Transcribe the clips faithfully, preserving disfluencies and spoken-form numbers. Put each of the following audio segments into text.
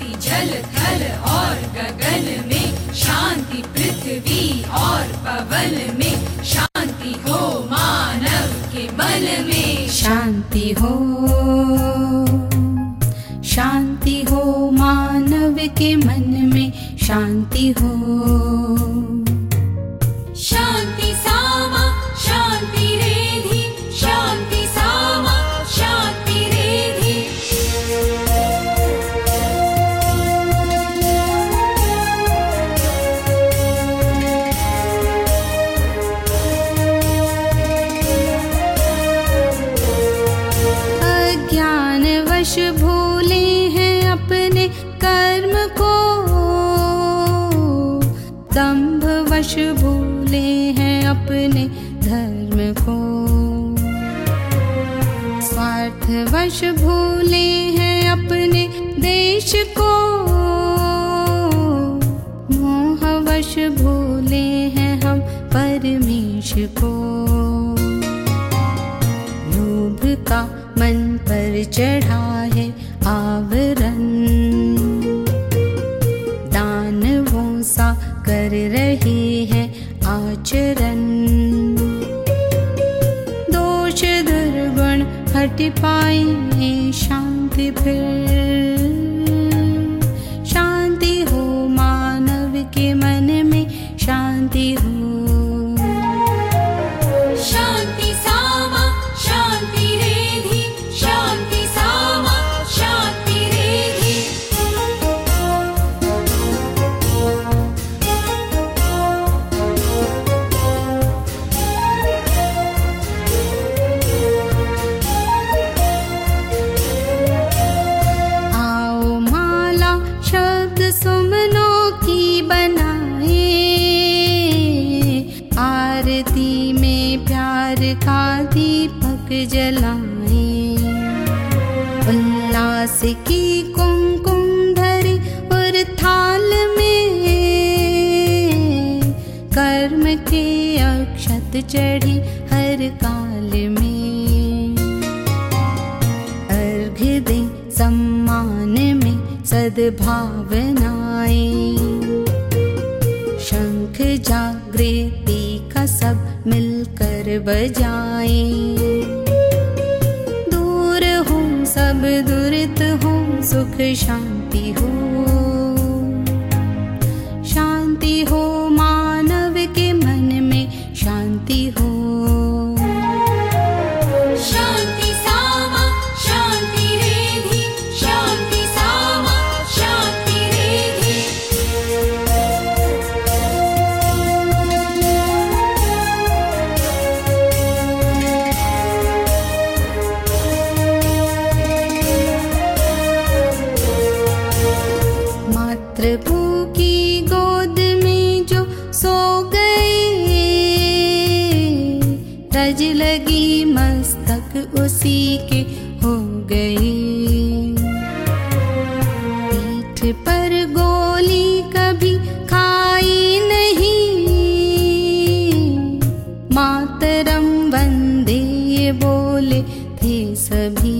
शांति जल थल और गगन में, शांति पृथ्वी और पवन में, शांति हो मानव के मन में। शांति हो, शांति हो मानव के मन में, शांति हो। शांति सामा शांति रेधि, शांति सामा शांति रेधि। अज्ञानवश भूले हैं अपने कर्म को, दंभवश भूले हैं अपने धर्म को, स्वार्थवश भूले हैं अपने देश को, मोहवश भूले हैं हम परमेश को। लोभ का मन पर चढ़ा है आवरण, दानवों सा कर रहे हैं आचरण। दोष दुर्गुण हट पाएंगे शांति फिर, शांति हो मानव के मन में, शांति हो। शांति सामा शांति रेधि, शांति सामा शांति रेधि। आओ माला शब्द सुमनों की बनाए, आरती में प्यार का दीपक जलाए। उल्लास की कुमकुम धरे और थाल में, कर्म के अक्षत चढ़े हर काल में। अर्घ दें सम्मान में सद्भावनाएं, शंख जागृति का सब मिलकर बजाएं। दूर हो सब दुरित हो, सुख शांति हो। शांति हो मानव के मन में, शांति हो। शांति सामा शांति रेधि, शांति सामा शांति रेधि। मातृभू की गोद में जो सो गए, रज लगी मस्तक उसी के हो गए। पीठ पर गोली कभी खाई नहीं, मातरम वंदे बोले थे सभी।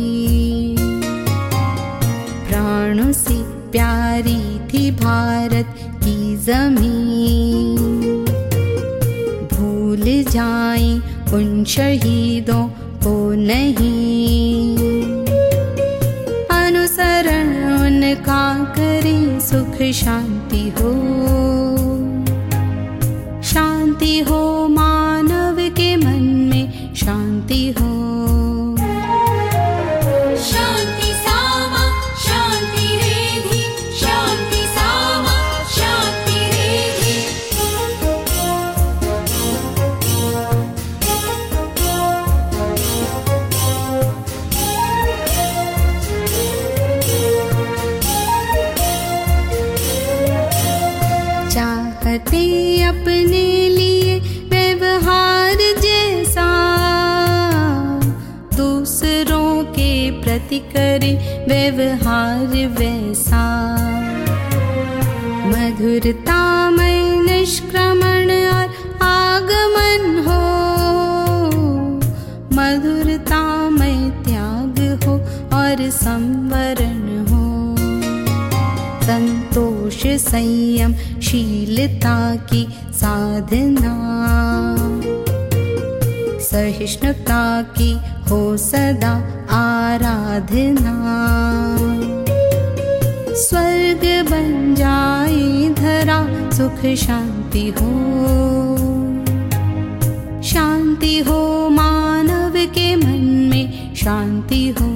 प्राणों से प्यारी थी भारत की जमीन, भूल जाएं उन शहीदों को नहीं। अनुसरण उनका करें, सुख शांति हो। शांति हो मानव के मन में, शांति हो। शांति सामा शांति रेधि, शांति सामा शांति रेधि। चाहते अपने लिए व्यवहार जैसा, दूसरों के प्रति करे व्यवहार वैसा। मधुरता में निष्क्रमण और आगमन हो, मधुरता में त्याग हो और संवरण हो। संतोष संयम शीलता की साधना, सहिष्णुता की हो सदा आराधना। स्वर्ग बन जाए धरा, सुख शांति हो, शांति हो मानव के मन में, शांति हो।